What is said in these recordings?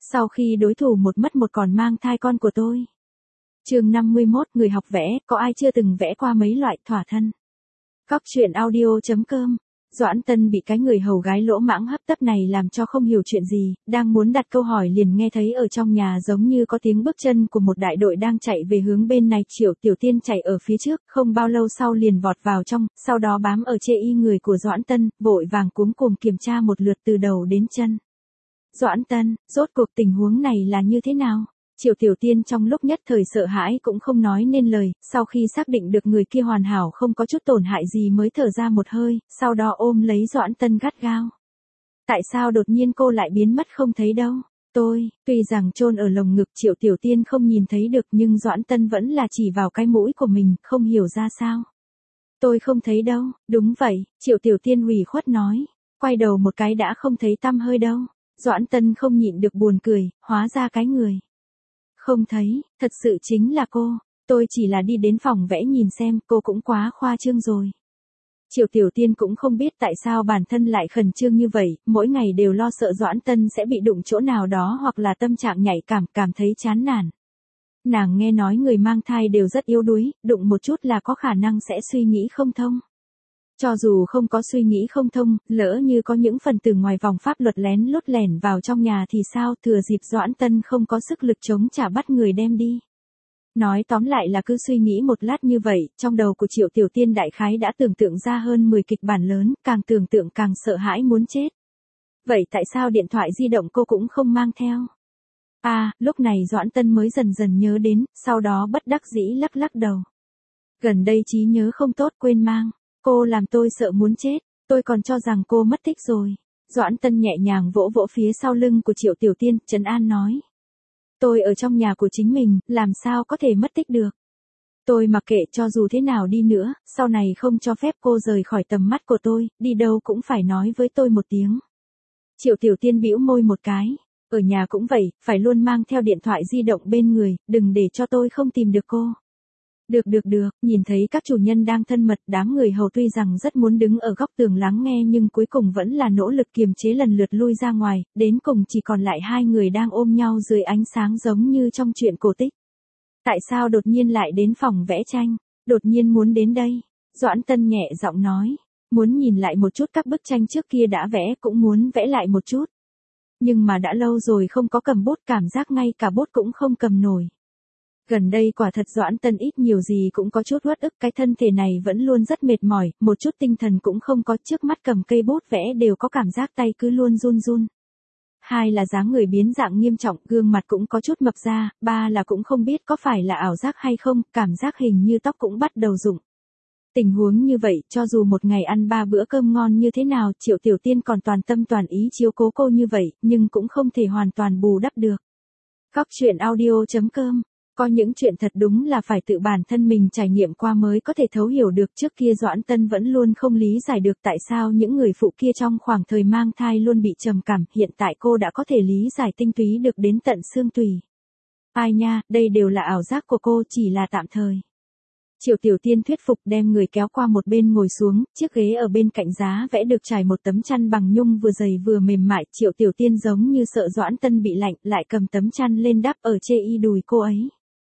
Sau khi đối thủ một mất một còn mang thai con của tôi. Chương 51, người học vẽ, có ai chưa từng vẽ qua mấy loại thỏa thân? Góc truyện audio.com. Doãn Tân bị cái người hầu gái lỗ mãng hấp tấp này làm cho không hiểu chuyện gì, đang muốn đặt câu hỏi liền nghe thấy ở trong nhà giống như có tiếng bước chân của một đại đội đang chạy về hướng bên này. Triệu Tiểu Tiên chạy ở phía trước, không bao lâu sau liền vọt vào trong, sau đó bám ở chê y người của Doãn Tân, vội vàng cúm cùm kiểm tra một lượt từ đầu đến chân. Doãn Tân, rốt cuộc tình huống này là như thế nào? Triệu Tiểu Tiên trong lúc nhất thời sợ hãi cũng không nói nên lời, sau khi xác định được người kia hoàn hảo không có chút tổn hại gì mới thở ra một hơi, sau đó ôm lấy Doãn Tân gắt gao. Tại sao đột nhiên cô lại biến mất không thấy đâu? Tuy rằng chôn ở lồng ngực Triệu Tiểu Tiên không nhìn thấy được nhưng Doãn Tân vẫn là chỉ vào cái mũi của mình, không hiểu ra sao. Tôi không thấy đâu, đúng vậy, Triệu Tiểu Tiên ủy khuất nói, quay đầu một cái đã không thấy tăm hơi đâu. Doãn Tân không nhịn được buồn cười, hóa ra cái người không thấy, thật sự chính là cô, tôi chỉ là đi đến phòng vẽ nhìn xem, cô cũng quá khoa trương rồi. Triệu Tiểu Tiên cũng không biết tại sao bản thân lại khẩn trương như vậy, mỗi ngày đều lo sợ Doãn Tân sẽ bị đụng chỗ nào đó hoặc là tâm trạng nhạy cảm thấy chán nản. Nàng nghe nói người mang thai đều rất yếu đuối, đụng một chút là có khả năng sẽ suy nghĩ không thông. Cho dù không có suy nghĩ không thông, lỡ như có những phần tử ngoài vòng pháp luật lén lút lẻn vào trong nhà thì sao, thừa dịp Doãn Tân không có sức lực chống trả bắt người đem đi. Nói tóm lại là cứ suy nghĩ một lát như vậy, trong đầu của Triệu Tiểu Tiên đại khái đã tưởng tượng ra hơn 10 kịch bản lớn, càng tưởng tượng càng sợ hãi muốn chết. Vậy tại sao điện thoại di động cô cũng không mang theo? Lúc này Doãn Tân mới dần dần nhớ đến, sau đó bất đắc dĩ lắc lắc đầu. Gần đây trí nhớ không tốt quên mang. Cô làm tôi sợ muốn chết, tôi còn cho rằng cô mất tích rồi. Doãn Tân nhẹ nhàng vỗ vỗ phía sau lưng của Triệu Tiểu Tiên, trấn an nói. Tôi ở trong nhà của chính mình, làm sao có thể mất tích được. Tôi mặc kệ cho dù thế nào đi nữa, sau này không cho phép cô rời khỏi tầm mắt của tôi, đi đâu cũng phải nói với tôi một tiếng. Triệu Tiểu Tiên bĩu môi một cái, ở nhà cũng vậy, phải luôn mang theo điện thoại di động bên người, đừng để cho tôi không tìm được cô. Được, nhìn thấy các chủ nhân đang thân mật, đám người hầu tuy rằng rất muốn đứng ở góc tường lắng nghe nhưng cuối cùng vẫn là nỗ lực kiềm chế lần lượt lui ra ngoài, đến cùng chỉ còn lại hai người đang ôm nhau dưới ánh sáng giống như trong truyện cổ tích. Tại sao đột nhiên lại đến phòng vẽ tranh, đột nhiên muốn đến đây? Doãn Tân nhẹ giọng nói, muốn nhìn lại một chút các bức tranh trước kia đã vẽ, cũng muốn vẽ lại một chút. Nhưng mà đã lâu rồi không có cầm bút, cảm giác ngay cả bút cũng không cầm nổi. Gần đây quả thật Doãn Tân ít nhiều gì cũng có chút uất ức, cái thân thể này vẫn luôn rất mệt mỏi, một chút tinh thần cũng không có, trước mắt cầm cây bút vẽ đều có cảm giác tay cứ luôn run run. Hai là dáng người biến dạng nghiêm trọng, gương mặt cũng có chút mập ra, ba là cũng không biết có phải là ảo giác hay không, cảm giác hình như tóc cũng bắt đầu rụng. Tình huống như vậy, cho dù một ngày ăn 3 bữa cơm ngon như thế nào, Triệu Tiểu Tiên còn toàn tâm toàn ý chiếu cố cô như vậy, nhưng cũng không thể hoàn toàn bù đắp được. Góc truyện audio.com. Có những chuyện thật đúng là phải tự bản thân mình trải nghiệm qua mới có thể thấu hiểu được. Trước kia Doãn Tân vẫn luôn không lý giải được tại sao những người phụ kia trong khoảng thời mang thai luôn bị trầm cảm, hiện tại cô đã có thể lý giải tinh túy được đến tận xương tủy. Ai nha, đây đều là ảo giác của cô, chỉ là tạm thời. Triệu Tiểu Tiên thuyết phục đem người kéo qua một bên ngồi xuống, chiếc ghế ở bên cạnh giá vẽ được trải một tấm chăn bằng nhung vừa dày vừa mềm mại. Triệu Tiểu Tiên giống như sợ Doãn Tân bị lạnh, lại cầm tấm chăn lên đắp ở chê y đùi cô ấy.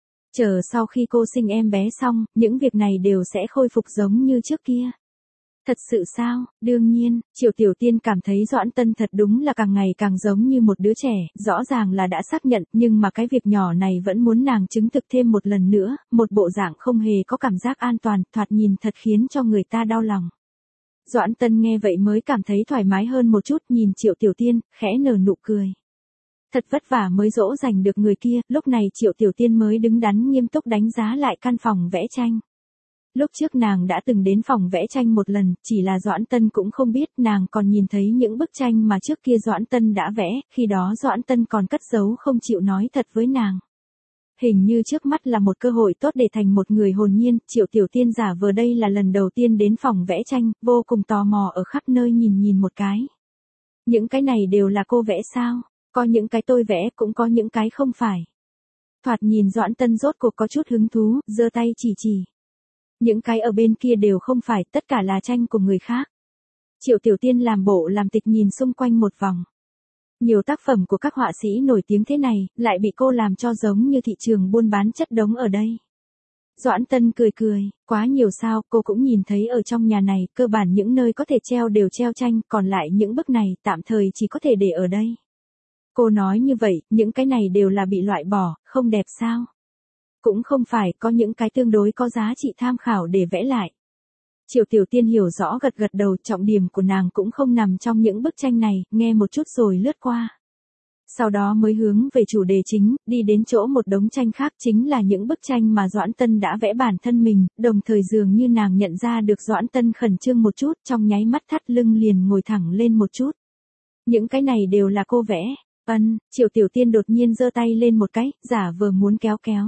Chờ sau khi cô sinh em bé xong, những việc này đều sẽ khôi phục giống như trước kia. Thật sự sao? Đương nhiên, Triệu Tiểu Tiên cảm thấy Doãn Tân thật đúng là càng ngày càng giống như một đứa trẻ, rõ ràng là đã xác nhận, nhưng mà cái việc nhỏ này vẫn muốn nàng chứng thực thêm một lần nữa, một bộ dạng không hề có cảm giác an toàn, thoạt nhìn thật khiến cho người ta đau lòng. Doãn Tân nghe vậy mới cảm thấy thoải mái hơn một chút, nhìn Triệu Tiểu Tiên, khẽ nở nụ cười. Thật vất vả mới dỗ dành được người kia, lúc này Triệu Tiểu Tiên mới đứng đắn nghiêm túc đánh giá lại căn phòng vẽ tranh. Lúc trước nàng đã từng đến phòng vẽ tranh một lần, chỉ là Doãn Tân cũng không biết, nàng còn nhìn thấy những bức tranh mà trước kia Doãn Tân đã vẽ, khi đó Doãn Tân còn cất giấu không chịu nói thật với nàng. Hình như trước mắt là một cơ hội tốt để thành một người hồn nhiên, Triệu Tiểu Tiên giả vờ đây là lần đầu tiên đến phòng vẽ tranh, vô cùng tò mò ở khắp nơi nhìn một cái. Những cái này đều là cô vẽ sao? Có những cái tôi vẽ, cũng có những cái không phải. Thoạt nhìn Doãn Tân rốt cuộc có chút hứng thú, giơ tay chỉ. Những cái ở bên kia đều không phải, tất cả là tranh của người khác. Triệu Tiểu Tiên làm bộ làm tịch nhìn xung quanh một vòng. Nhiều tác phẩm của các họa sĩ nổi tiếng thế này, lại bị cô làm cho giống như thị trường buôn bán chất đống ở đây. Doãn Tân cười cười, quá nhiều sao, cô cũng nhìn thấy ở trong nhà này, cơ bản những nơi có thể treo đều treo tranh, còn lại những bức này, tạm thời chỉ có thể để ở đây. Cô nói như vậy, những cái này đều là bị loại bỏ, không đẹp sao? Cũng không phải, có những cái tương đối có giá trị tham khảo để vẽ lại. Triệu Tiểu Tiên hiểu rõ gật gật đầu, trọng điểm của nàng cũng không nằm trong những bức tranh này, nghe một chút rồi lướt qua. Sau đó mới hướng về chủ đề chính, đi đến chỗ một đống tranh khác, chính là những bức tranh mà Doãn Tân đã vẽ bản thân mình, đồng thời dường như nàng nhận ra được Doãn Tân khẩn trương một chút, trong nháy mắt thắt lưng liền ngồi thẳng lên một chút. Những cái này đều là cô vẽ. Triệu Tiểu Tiên đột nhiên giơ tay lên một cái, giả vờ muốn kéo kéo.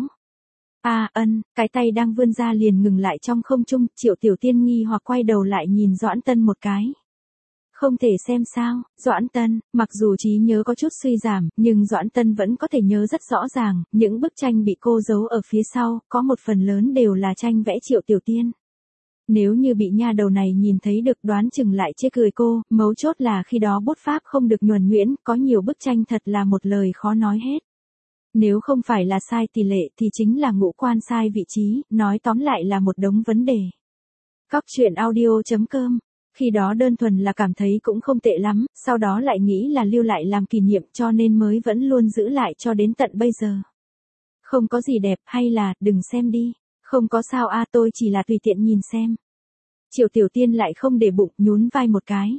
Cái tay đang vươn ra liền ngừng lại trong không trung, Triệu Tiểu Tiên nghi hoặc quay đầu lại nhìn Doãn Tân một cái. Không thể xem sao, Doãn Tân, mặc dù trí nhớ có chút suy giảm, nhưng Doãn Tân vẫn có thể nhớ rất rõ ràng, những bức tranh bị cô giấu ở phía sau, có một phần lớn đều là tranh vẽ Triệu Tiểu Tiên. Nếu như bị nha đầu này nhìn thấy được đoán chừng lại chê cười cô, mấu chốt là khi đó bút pháp không được nhuần nhuyễn, có nhiều bức tranh thật là một lời khó nói hết. Nếu không phải là sai tỷ lệ thì chính là ngũ quan sai vị trí, nói tóm lại là một đống vấn đề. Cóc truyện audio.com. Khi đó đơn thuần là cảm thấy cũng không tệ lắm, sau đó lại nghĩ là lưu lại làm kỷ niệm cho nên mới vẫn luôn giữ lại cho đến tận bây giờ. Không có gì đẹp hay là, đừng xem đi. Không có sao tôi chỉ là tùy tiện nhìn xem. Triệu Tiểu Tiên lại không để bụng, nhún vai một cái.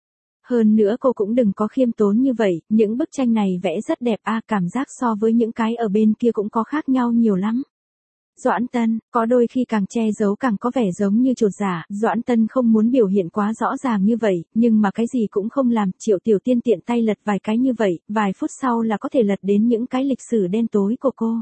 Hơn nữa cô cũng đừng có khiêm tốn như vậy, những bức tranh này vẽ rất đẹp cảm giác so với những cái ở bên kia cũng có khác nhau nhiều lắm. Doãn Tân, có đôi khi càng che giấu càng có vẻ giống như chột giả, Doãn Tân không muốn biểu hiện quá rõ ràng như vậy, nhưng mà cái gì cũng không làm, Triệu Tiểu Tiên tiện tay lật vài cái như vậy, vài phút sau là có thể lật đến những cái lịch sử đen tối của cô.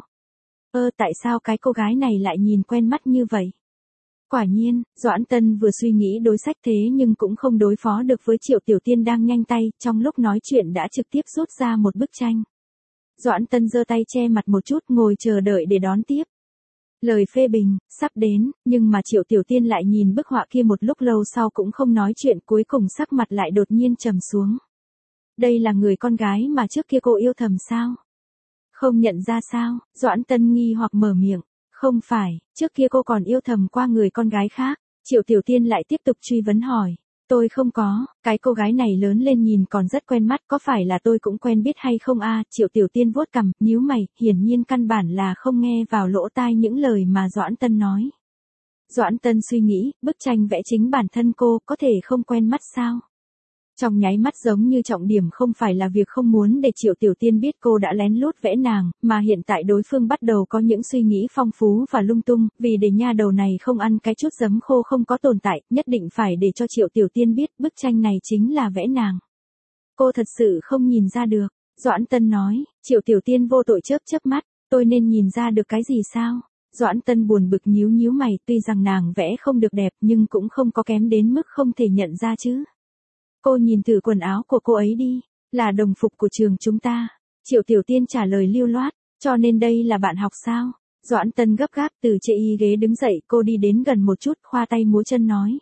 Tại sao cái cô gái này lại nhìn quen mắt như vậy? Quả nhiên, Doãn Tân vừa suy nghĩ đối sách thế nhưng cũng không đối phó được với Triệu Tiểu Tiên đang nhanh tay, trong lúc nói chuyện đã trực tiếp rút ra một bức tranh. Doãn Tân giơ tay che mặt một chút, ngồi chờ đợi để đón tiếp. Lời phê bình, sắp đến, nhưng mà Triệu Tiểu Tiên lại nhìn bức họa kia một lúc lâu sau cũng không nói chuyện, cuối cùng sắc mặt lại đột nhiên trầm xuống. Đây là người con gái mà trước kia cô yêu thầm sao? Không nhận ra sao? Doãn Tân nghi hoặc mở miệng. Không phải, trước kia cô còn yêu thầm qua người con gái khác. Triệu Tiểu Tiên lại tiếp tục truy vấn hỏi. Tôi không có, cái cô gái này lớn lên nhìn còn rất quen mắt, có phải là tôi cũng quen biết hay không Triệu Tiểu Tiên vuốt cằm, nhíu mày, hiển nhiên căn bản là không nghe vào lỗ tai những lời mà Doãn Tân nói. Doãn Tân suy nghĩ, bức tranh vẽ chính bản thân cô, có thể không quen mắt sao? Trong nháy mắt giống như trọng điểm không phải là việc không muốn để Triệu Tiểu Tiên biết cô đã lén lút vẽ nàng, mà hiện tại đối phương bắt đầu có những suy nghĩ phong phú và lung tung, vì để nha đầu này không ăn cái chút giấm khô không có tồn tại, nhất định phải để cho Triệu Tiểu Tiên biết bức tranh này chính là vẽ nàng. Cô thật sự không nhìn ra được, Doãn Tân nói. Triệu Tiểu Tiên vô tội chớp mắt, tôi nên nhìn ra được cái gì sao? Doãn Tân buồn bực nhíu mày, tuy rằng nàng vẽ không được đẹp nhưng cũng không có kém đến mức không thể nhận ra chứ. Cô nhìn thử quần áo của cô ấy đi, là đồng phục của trường chúng ta. Triệu Tiểu Tiên trả lời lưu loát, cho nên đây là bạn học sao? Doãn Tân gấp gáp từ trên ghế đứng dậy, cô đi đến gần một chút, khoa tay múa chân nói.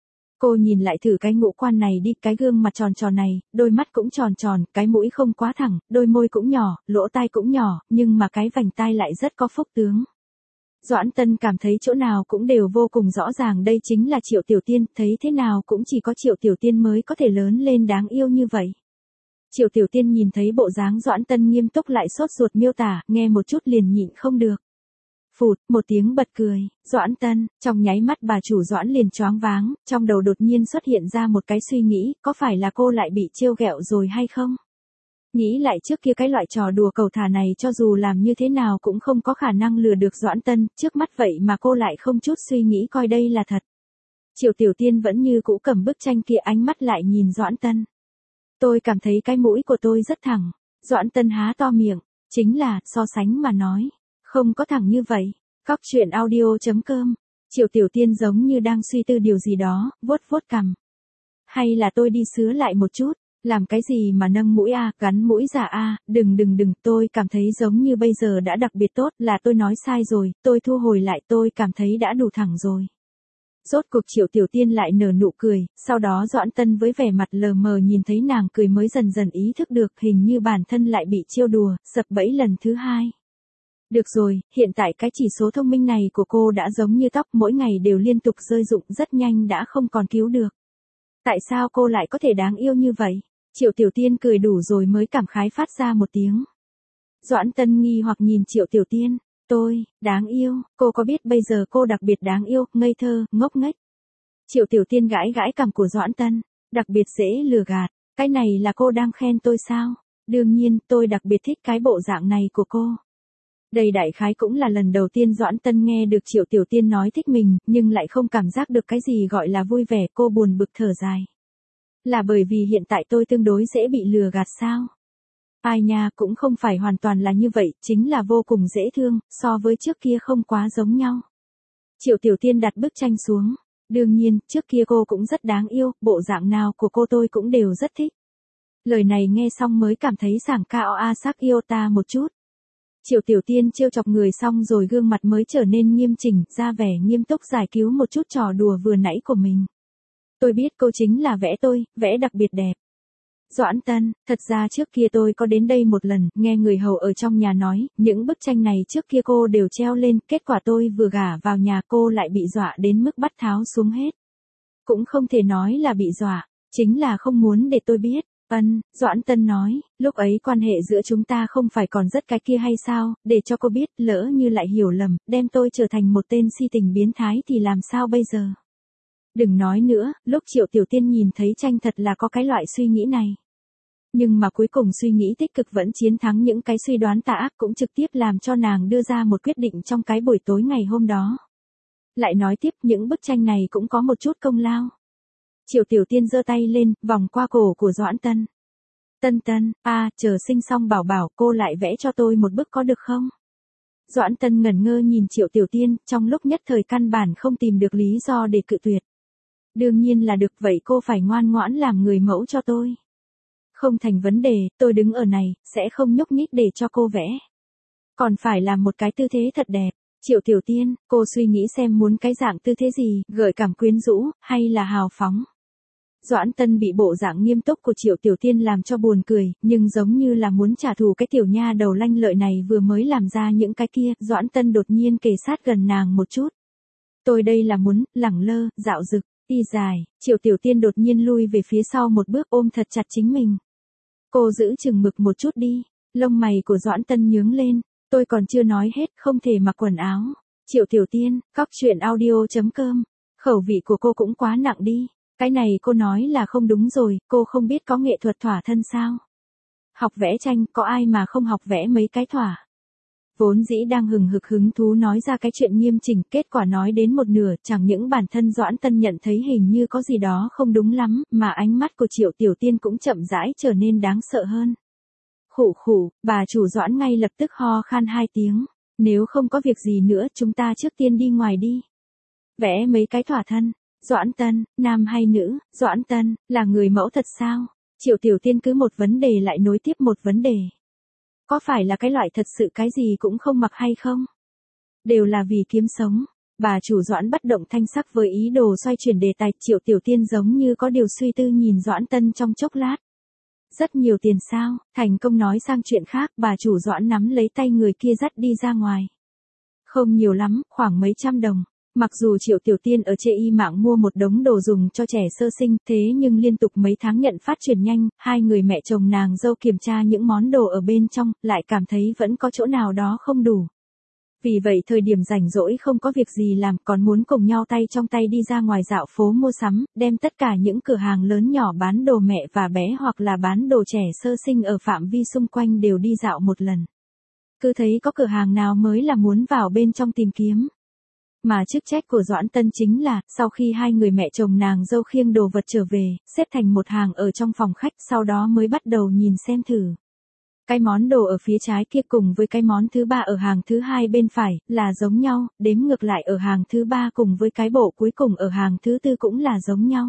Cô nhìn lại thử cái ngũ quan này đi, cái gương mặt tròn tròn này, đôi mắt cũng tròn tròn, cái mũi không quá thẳng, đôi môi cũng nhỏ, lỗ tai cũng nhỏ, nhưng mà cái vành tai lại rất có phúc tướng. Doãn Tân cảm thấy chỗ nào cũng đều vô cùng rõ ràng, đây chính là Triệu Tiểu Tiên, thấy thế nào cũng chỉ có Triệu Tiểu Tiên mới có thể lớn lên đáng yêu như vậy. Triệu Tiểu Tiên nhìn thấy bộ dáng Doãn Tân nghiêm túc lại sốt ruột miêu tả, nghe một chút liền nhịn không được. Phụt, một tiếng bật cười, Doãn Tân, trong nháy mắt bà chủ Doãn liền choáng váng, trong đầu đột nhiên xuất hiện ra một cái suy nghĩ, có phải là cô lại bị trêu ghẹo rồi hay không? Nghĩ lại trước kia cái loại trò đùa cầu thả này cho dù làm như thế nào cũng không có khả năng lừa được Doãn Tân, trước mắt vậy mà cô lại không chút suy nghĩ coi đây là thật. Triệu Tiểu Tiên vẫn như cũ cầm bức tranh kia, ánh mắt lại nhìn Doãn Tân. Tôi cảm thấy cái mũi của tôi rất thẳng. Doãn Tân há to miệng, chính là, so sánh mà nói, không có thẳng như vậy. Cóc truyện audio.com. Triệu Tiểu Tiên giống như đang suy tư điều gì đó, vuốt cằm. Hay là tôi đi sứa lại một chút. Làm cái gì mà nâng mũi gắn mũi giả đừng, tôi cảm thấy giống như bây giờ đã đặc biệt tốt, là tôi nói sai rồi, tôi thu hồi lại, tôi cảm thấy đã đủ thẳng rồi. Rốt cuộc Triệu Tiểu Tiên lại nở nụ cười, sau đó Doãn Tân với vẻ mặt lờ mờ nhìn thấy nàng cười mới dần dần ý thức được hình như bản thân lại bị trêu đùa, sập bẫy lần thứ hai. Được rồi, hiện tại cái chỉ số thông minh này của cô đã giống như tóc mỗi ngày đều liên tục rơi rụng rất nhanh đã không còn cứu được. Tại sao cô lại có thể đáng yêu như vậy? Triệu Tiểu Tiên cười đủ rồi mới cảm khái phát ra một tiếng. Doãn Tân nghi hoặc nhìn Triệu Tiểu Tiên. Tôi, đáng yêu, cô có biết bây giờ cô đặc biệt đáng yêu, ngây thơ, ngốc nghếch. Triệu Tiểu Tiên gãi gãi cằm của Doãn Tân, đặc biệt dễ lừa gạt, cái này là cô đang khen tôi sao? Đương nhiên, tôi đặc biệt thích cái bộ dạng này của cô. Đây đại khái cũng là lần đầu tiên Doãn Tân nghe được Triệu Tiểu Tiên nói thích mình, nhưng lại không cảm giác được cái gì gọi là vui vẻ, cô buồn bực thở dài. Là bởi vì hiện tại tôi tương đối dễ bị lừa gạt sao? Ai nha, cũng không phải hoàn toàn là như vậy, chính là vô cùng dễ thương, so với trước kia không quá giống nhau. Triệu Tiểu Tiên đặt bức tranh xuống. Đương nhiên, trước kia cô cũng rất đáng yêu, bộ dạng nào của cô tôi cũng đều rất thích. Lời này nghe xong mới cảm thấy sảng cao a sắc yêu ta một chút. Triệu Tiểu Tiên trêu chọc người xong rồi gương mặt mới trở nên nghiêm chỉnh, ra vẻ nghiêm túc giải cứu một chút trò đùa vừa nãy của mình. Tôi biết cô chính là vẽ tôi, vẽ đặc biệt đẹp. Doãn Tân, thật ra trước kia tôi có đến đây một lần, nghe người hầu ở trong nhà nói, những bức tranh này trước kia cô đều treo lên, kết quả tôi vừa gả vào nhà cô lại bị dọa đến mức bắt tháo xuống hết. Cũng không thể nói là bị dọa, chính là không muốn để tôi biết. Doãn Tân nói, lúc ấy quan hệ giữa chúng ta không phải còn rất cái kia hay sao, để cho cô biết, lỡ như lại hiểu lầm, đem tôi trở thành một tên si tình biến thái thì làm sao bây giờ. Đừng nói nữa, lúc Triệu Tiểu Tiên nhìn thấy tranh thật là có cái loại suy nghĩ này. Nhưng mà cuối cùng suy nghĩ tích cực vẫn chiến thắng những cái suy đoán tà ác cũng trực tiếp làm cho nàng đưa ra một quyết định trong cái buổi tối ngày hôm đó. Lại nói tiếp những bức tranh này cũng có một chút công lao. Triệu Tiểu Tiên giơ tay lên, vòng qua cổ của Doãn Tân. Tân, chờ sinh xong bảo bảo cô lại vẽ cho tôi một bức có được không? Doãn Tân ngẩn ngơ nhìn Triệu Tiểu Tiên, trong lúc nhất thời căn bản không tìm được lý do để cự tuyệt. Đương nhiên là được, vậy cô phải ngoan ngoãn làm người mẫu cho tôi. Không thành vấn đề, tôi đứng ở này, sẽ không nhúc nhích để cho cô vẽ. Còn phải làm một cái tư thế thật đẹp. Triệu Tiểu Tiên, cô suy nghĩ xem muốn cái dạng tư thế gì, gợi cảm quyến rũ, hay là hào phóng. Doãn Tân bị bộ dạng nghiêm túc của Triệu Tiểu Tiên làm cho buồn cười, nhưng giống như là muốn trả thù cái tiểu nha đầu lanh lợi này vừa mới làm ra những cái kia, Doãn Tân đột nhiên kề sát gần nàng một chút. Tôi đây là muốn, lẳng lơ, dạo dực, đi dài, Triệu Tiểu Tiên đột nhiên lui về phía sau một bước ôm thật chặt chính mình. Cô giữ chừng mực một chút đi, lông mày của Doãn Tân nhướng lên, tôi còn chưa nói hết, không thể mặc quần áo. Triệu Tiểu Tiên, coctruyện.audio.com, khẩu vị của cô cũng quá nặng đi. Cái này cô nói là không đúng rồi, cô không biết có nghệ thuật thỏa thân sao? Học vẽ tranh, có ai mà không học vẽ mấy cái thỏa? Vốn dĩ đang hừng hực hứng thú nói ra cái chuyện nghiêm chỉnh, kết quả nói đến một nửa, chẳng những bản thân Doãn Tân nhận thấy hình như có gì đó không đúng lắm, mà ánh mắt của Triệu Tiểu Tiên cũng chậm rãi trở nên đáng sợ hơn. Khụ, bà chủ Doãn ngay lập tức ho khan 2 tiếng. Nếu không có việc gì nữa chúng ta trước tiên đi ngoài đi. Vẽ mấy cái thỏa thân. Doãn Tân, nam hay nữ? Doãn Tân, là người mẫu thật sao? Triệu Tiểu Tiên cứ một vấn đề lại nối tiếp một vấn đề. Có phải là cái loại thật sự cái gì cũng không mặc hay không? Đều là vì kiếm sống. Bà chủ Doãn bất động thanh sắc với ý đồ xoay chuyển đề tài. Triệu Tiểu Tiên giống như có điều suy tư nhìn Doãn Tân trong chốc lát. Rất nhiều tiền sao? Thành công nói sang chuyện khác, bà chủ Doãn nắm lấy tay người kia dắt đi ra ngoài. Không nhiều lắm, khoảng mấy trăm đồng. Mặc dù Triệu Tiểu Tiên ở chê y mạng mua một đống đồ dùng cho trẻ sơ sinh, thế nhưng liên tục mấy tháng nhận phát chuyển nhanh, hai người mẹ chồng nàng dâu kiểm tra những món đồ ở bên trong, lại cảm thấy vẫn có chỗ nào đó không đủ. Vì vậy thời điểm rảnh rỗi không có việc gì làm, còn muốn cùng nhau tay trong tay đi ra ngoài dạo phố mua sắm, đem tất cả những cửa hàng lớn nhỏ bán đồ mẹ và bé hoặc là bán đồ trẻ sơ sinh ở phạm vi xung quanh đều đi dạo một lần. Cứ thấy có cửa hàng nào mới là muốn vào bên trong tìm kiếm. Mà chức trách của Doãn Tân chính là, sau khi hai người mẹ chồng nàng dâu khiêng đồ vật trở về, xếp thành một hàng ở trong phòng khách, sau đó mới bắt đầu nhìn xem thử. Cái món đồ ở phía trái kia cùng với cái món thứ ba ở hàng thứ hai bên phải, là giống nhau, đếm ngược lại ở hàng thứ ba cùng với cái bộ cuối cùng ở hàng thứ tư cũng là giống nhau.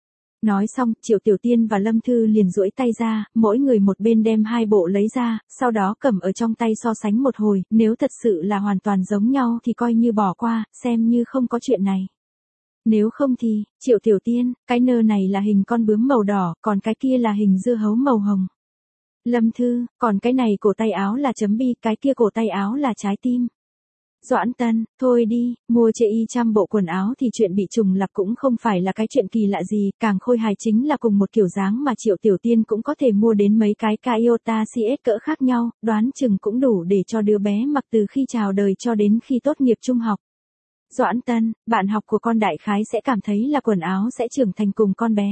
Nói xong, Triệu Tiểu Tiên và Lâm Thư liền duỗi tay ra, mỗi người một bên đem hai bộ lấy ra, sau đó cầm ở trong tay so sánh một hồi, nếu thật sự là hoàn toàn giống nhau thì coi như bỏ qua, xem như không có chuyện này. Nếu không thì, Triệu Tiểu Tiên, cái nơ này là hình con bướm màu đỏ, còn cái kia là hình dưa hấu màu hồng. Lâm Thư, còn cái này cổ tay áo là chấm bi, cái kia cổ tay áo là trái tim. Doãn Tân, thôi đi, mua chê y trăm bộ quần áo thì chuyện bị trùng lặp cũng không phải là cái chuyện kỳ lạ gì, càng khôi hài chính là cùng một kiểu dáng mà Triệu Tiểu Tiên cũng có thể mua đến mấy cái Toyota CS cỡ khác nhau, đoán chừng cũng đủ để cho đứa bé mặc từ khi chào đời cho đến khi tốt nghiệp trung học. Doãn Tân, bạn học của con đại khái sẽ cảm thấy là quần áo sẽ trưởng thành cùng con bé.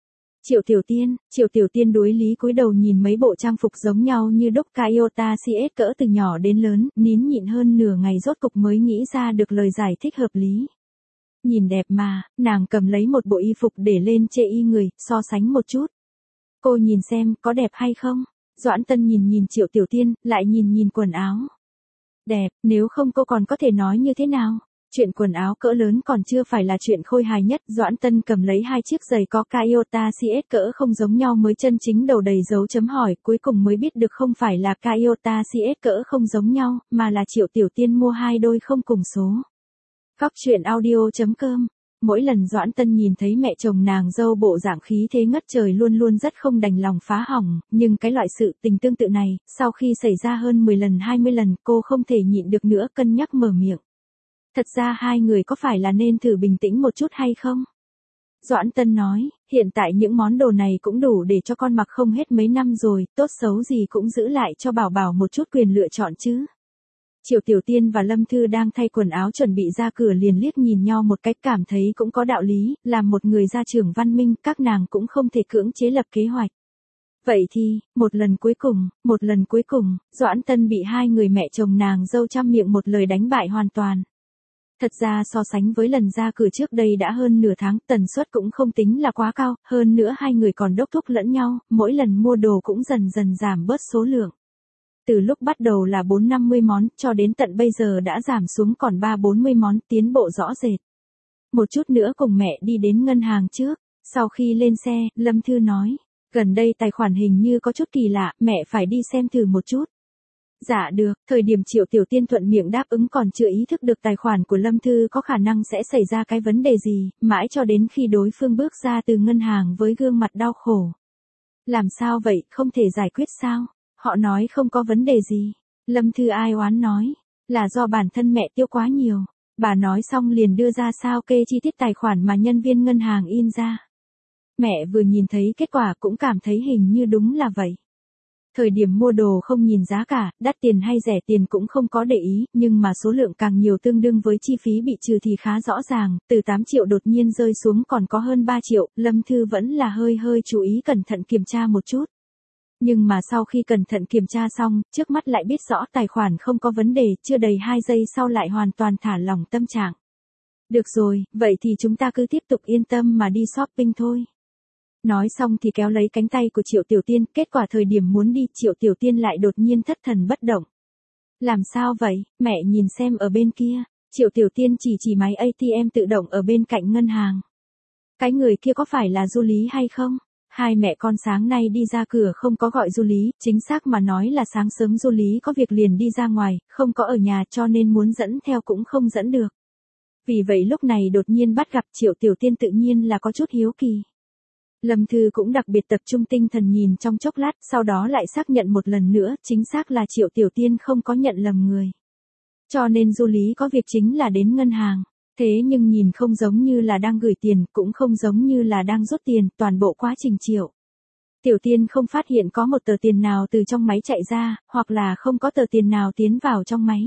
Triệu Tiểu Tiên đối lý cúi đầu nhìn mấy bộ trang phục giống nhau như đúc Toyota CS cỡ từ nhỏ đến lớn, nín nhịn hơn nửa ngày rốt cục mới nghĩ ra được lời giải thích hợp lý. Nhìn đẹp mà, nàng cầm lấy một bộ y phục để lên chê y người, so sánh một chút. Cô nhìn xem, có đẹp hay không? Doãn Tân nhìn Triệu Tiểu Tiên, lại nhìn quần áo. Đẹp, nếu không cô còn có thể nói như thế nào? Chuyện quần áo cỡ lớn còn chưa phải là chuyện khôi hài nhất. Doãn Tân cầm lấy hai chiếc giày có Toyota CS cỡ không giống nhau mới chân chính đầu đầy dấu chấm hỏi, cuối cùng mới biết được không phải là Toyota CS cỡ không giống nhau, mà là Triệu Tiểu Tiên mua hai đôi không cùng số. Góc truyện audio.com. Mỗi lần Doãn Tân nhìn thấy mẹ chồng nàng dâu bộ dạng khí thế ngất trời luôn luôn rất không đành lòng phá hỏng, nhưng cái loại sự tình tương tự này, sau khi xảy ra hơn 10 lần 20 lần cô không thể nhịn được nữa cân nhắc mở miệng. Thật ra hai người có phải là nên thử bình tĩnh một chút hay không? Doãn Tân nói, hiện tại những món đồ này cũng đủ để cho con mặc không hết mấy năm rồi, tốt xấu gì cũng giữ lại cho bảo bảo một chút quyền lựa chọn chứ. Triệu Tiểu Tiên và Lâm Thư đang thay quần áo chuẩn bị ra cửa liền liếc nhìn nhau một cách cảm thấy cũng có đạo lý, làm một người gia trưởng văn minh, các nàng cũng không thể cưỡng chế lập kế hoạch. Vậy thì, một lần cuối cùng, Doãn Tân bị hai người mẹ chồng nàng dâu trăm miệng một lời đánh bại hoàn toàn. Thật ra so sánh với lần ra cửa trước đây đã hơn nửa tháng, tần suất cũng không tính là quá cao, hơn nữa hai người còn đốc thúc lẫn nhau, mỗi lần mua đồ cũng dần dần giảm bớt số lượng. Từ lúc bắt đầu là 4-50 món, cho đến tận bây giờ đã giảm xuống còn 3-40 món, tiến bộ rõ rệt. Một chút nữa cùng mẹ đi đến ngân hàng trước, sau khi lên xe, Lâm Thư nói, gần đây tài khoản hình như có chút kỳ lạ, mẹ phải đi xem thử một chút. Dạ được, thời điểm Triệu Tiểu Tiên thuận miệng đáp ứng còn chưa ý thức được tài khoản của Lâm Thư có khả năng sẽ xảy ra cái vấn đề gì, mãi cho đến khi đối phương bước ra từ ngân hàng với gương mặt đau khổ. Làm sao vậy, không thể giải quyết sao? Họ nói không có vấn đề gì. Lâm Thư ai oán nói, là do bản thân mẹ tiêu quá nhiều. Bà nói xong liền đưa ra sao kê chi tiết tài khoản mà nhân viên ngân hàng in ra. Mẹ vừa nhìn thấy kết quả cũng cảm thấy hình như đúng là vậy. Thời điểm mua đồ không nhìn giá cả, đắt tiền hay rẻ tiền cũng không có để ý, nhưng mà số lượng càng nhiều tương đương với chi phí bị trừ thì khá rõ ràng, từ 8 triệu đột nhiên rơi xuống còn có hơn 3 triệu, Lâm Thư vẫn là hơi chú ý cẩn thận kiểm tra một chút. Nhưng mà sau khi cẩn thận kiểm tra xong, trước mắt lại biết rõ tài khoản không có vấn đề, chưa đầy 2 giây sau lại hoàn toàn thả lỏng tâm trạng. Được rồi, vậy thì chúng ta cứ tiếp tục yên tâm mà đi shopping thôi. Nói xong thì kéo lấy cánh tay của Triệu Tiểu Tiên, kết quả thời điểm muốn đi, Triệu Tiểu Tiên lại đột nhiên thất thần bất động. Làm sao vậy, mẹ nhìn xem ở bên kia, Triệu Tiểu Tiên chỉ máy ATM tự động ở bên cạnh ngân hàng. Cái người kia có phải là Du Lý hay không? Hai mẹ con sáng nay đi ra cửa không có gọi Du Lý, chính xác mà nói là sáng sớm Du Lý có việc liền đi ra ngoài, không có ở nhà cho nên muốn dẫn theo cũng không dẫn được. Vì vậy lúc này đột nhiên bắt gặp Triệu Tiểu Tiên tự nhiên là có chút hiếu kỳ. Lâm Thư cũng đặc biệt tập trung tinh thần nhìn trong chốc lát, sau đó lại xác nhận một lần nữa, chính xác là Triệu Tiểu Tiên không có nhận lầm người. Cho nên Du Lý có việc chính là đến ngân hàng, thế nhưng nhìn không giống như là đang gửi tiền, cũng không giống như là đang rút tiền, toàn bộ quá trình Triệu Tiểu Tiên không phát hiện có một tờ tiền nào từ trong máy chạy ra, hoặc là không có tờ tiền nào tiến vào trong máy.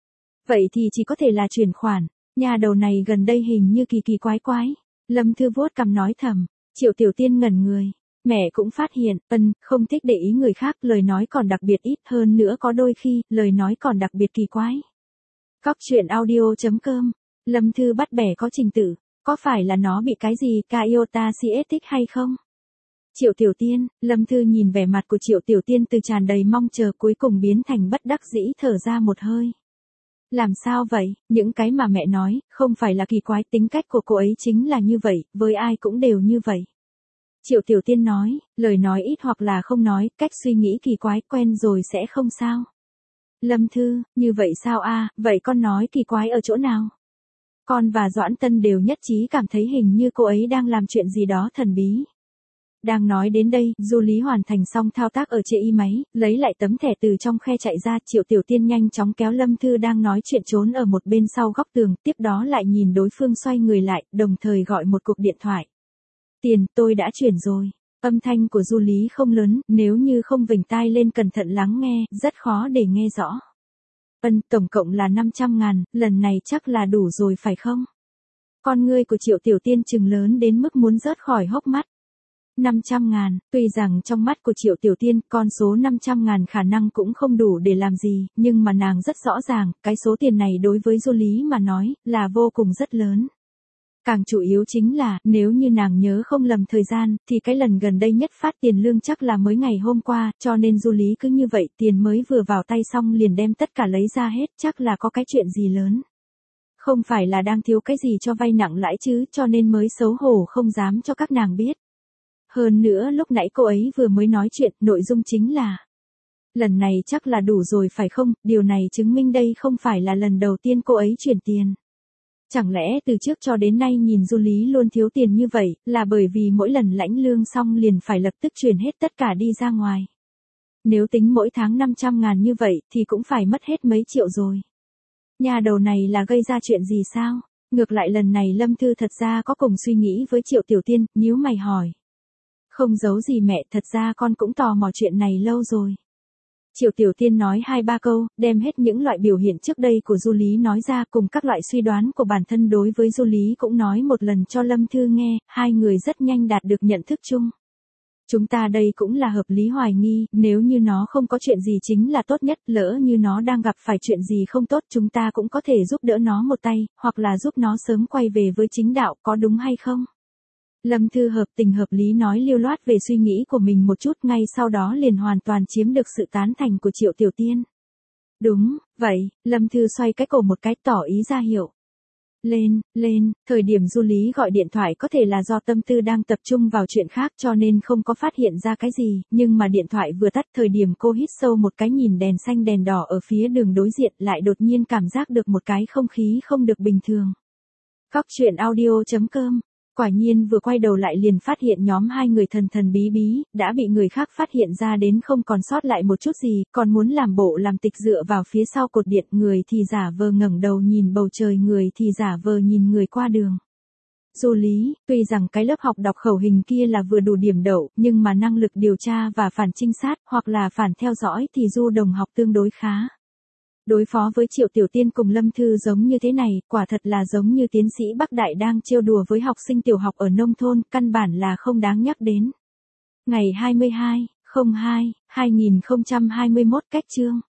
Vậy thì chỉ có thể là chuyển khoản, nhà đầu này gần đây hình như kỳ quái. Lâm Thư vuốt cằm nói thầm. Triệu Tiểu Tiên ngẩn người, mẹ cũng phát hiện, không thích để ý người khác, lời nói còn đặc biệt ít, hơn nữa có đôi khi, lời nói còn đặc biệt kỳ quái. Góc truyện audio.com, Lâm Thư bắt bẻ có trình tự, có phải là nó bị cái gì Toyota CS thích hay không? Triệu Tiểu Tiên, Lâm Thư nhìn vẻ mặt của Triệu Tiểu Tiên từ tràn đầy mong chờ cuối cùng biến thành bất đắc dĩ thở ra một hơi. Làm sao vậy, những cái mà mẹ nói, không phải là kỳ quái, tính cách của cô ấy chính là như vậy, với ai cũng đều như vậy. Triệu Tiểu Tiên nói, lời nói ít hoặc là không nói, cách suy nghĩ kỳ quái, quen rồi sẽ không sao. Lâm Thư, như vậy sao a? Vậy con nói kỳ quái ở chỗ nào? Con và Doãn Tân đều nhất trí cảm thấy hình như cô ấy đang làm chuyện gì đó thần bí. Đang nói đến đây, Du Lý hoàn thành xong thao tác ở chệ y máy, lấy lại tấm thẻ từ trong khe chạy ra, Triệu Tiểu Tiên nhanh chóng kéo Lâm Thư đang nói chuyện trốn ở một bên sau góc tường, tiếp đó lại nhìn đối phương xoay người lại, đồng thời gọi một cuộc điện thoại. Tiền, tôi đã chuyển rồi. Âm thanh của Du Lý không lớn, nếu như không vểnh tai lên cẩn thận lắng nghe, rất khó để nghe rõ. Tổng cộng là 500.000, lần này chắc là đủ rồi phải không? Con ngươi của Triệu Tiểu Tiên trừng lớn đến mức muốn rớt khỏi hốc mắt. 500.000, tuy rằng trong mắt của Triệu Tiểu Tiên, con số 500.000 khả năng cũng không đủ để làm gì, nhưng mà nàng rất rõ ràng, cái số tiền này đối với Du Lý mà nói, là vô cùng rất lớn. Càng chủ yếu chính là, nếu như nàng nhớ không lầm thời gian, thì cái lần gần đây nhất phát tiền lương chắc là mới ngày hôm qua, cho nên Du Lý cứ như vậy, tiền mới vừa vào tay xong liền đem tất cả lấy ra hết, chắc là có cái chuyện gì lớn. Không phải là đang thiếu cái gì cho vay nặng lãi chứ, cho nên mới xấu hổ không dám cho các nàng biết. Hơn nữa lúc nãy cô ấy vừa mới nói chuyện, nội dung chính là lần này chắc là đủ rồi phải không, điều này chứng minh đây không phải là lần đầu tiên cô ấy chuyển tiền. Chẳng lẽ từ trước cho đến nay nhìn Du Lý luôn thiếu tiền như vậy, là bởi vì mỗi lần lãnh lương xong liền phải lập tức chuyển hết tất cả đi ra ngoài. Nếu tính mỗi tháng 500.000 như vậy thì cũng phải mất hết mấy triệu rồi. Nhà đầu này là gây ra chuyện gì sao? Ngược lại lần này Lâm Thư thật ra có cùng suy nghĩ với Triệu Tiểu Tiên, nhíu mày hỏi. Không giấu gì mẹ, thật ra con cũng tò mò chuyện này lâu rồi. Triệu Tiểu Tiên nói 2-3 câu, đem hết những loại biểu hiện trước đây của Du Lý nói ra cùng các loại suy đoán của bản thân đối với Du Lý cũng nói một lần cho Lâm Thư nghe, hai người rất nhanh đạt được nhận thức chung. Chúng ta đây cũng là hợp lý hoài nghi, nếu như nó không có chuyện gì chính là tốt nhất, lỡ như nó đang gặp phải chuyện gì không tốt chúng ta cũng có thể giúp đỡ nó một tay, hoặc là giúp nó sớm quay về với chính đạo, có đúng hay không? Lâm Thư hợp tình hợp lý nói lưu loát về suy nghĩ của mình một chút, ngay sau đó liền hoàn toàn chiếm được sự tán thành của Triệu Tiểu Tiên. Đúng, vậy, Lâm Thư xoay cái cổ một cái tỏ ý ra hiệu. Lên, thời điểm Du Lý gọi điện thoại có thể là do tâm tư đang tập trung vào chuyện khác cho nên không có phát hiện ra cái gì, nhưng mà điện thoại vừa tắt thời điểm cô hít sâu một cái nhìn đèn xanh đèn đỏ ở phía đường đối diện lại đột nhiên cảm giác được một cái không khí không được bình thường. Cóc.audio.com. Quả nhiên vừa quay đầu lại liền phát hiện nhóm hai người thần thần bí bí, đã bị người khác phát hiện ra đến không còn sót lại một chút gì, còn muốn làm bộ làm tịch dựa vào phía sau cột điện, người thì giả vờ ngẩng đầu nhìn bầu trời, người thì giả vờ nhìn người qua đường. Du Lý, tuy rằng cái lớp học đọc khẩu hình kia là vừa đủ điểm đậu, nhưng mà năng lực điều tra và phản trinh sát, hoặc là phản theo dõi thì Du đồng học tương đối khá. Đối phó với Triệu Tiểu Tiên cùng Lâm Thư giống như thế này, quả thật là giống như tiến sĩ Bắc Đại đang trêu đùa với học sinh tiểu học ở nông thôn, căn bản là không đáng nhắc đến. Ngày 22/02/2021 cách chương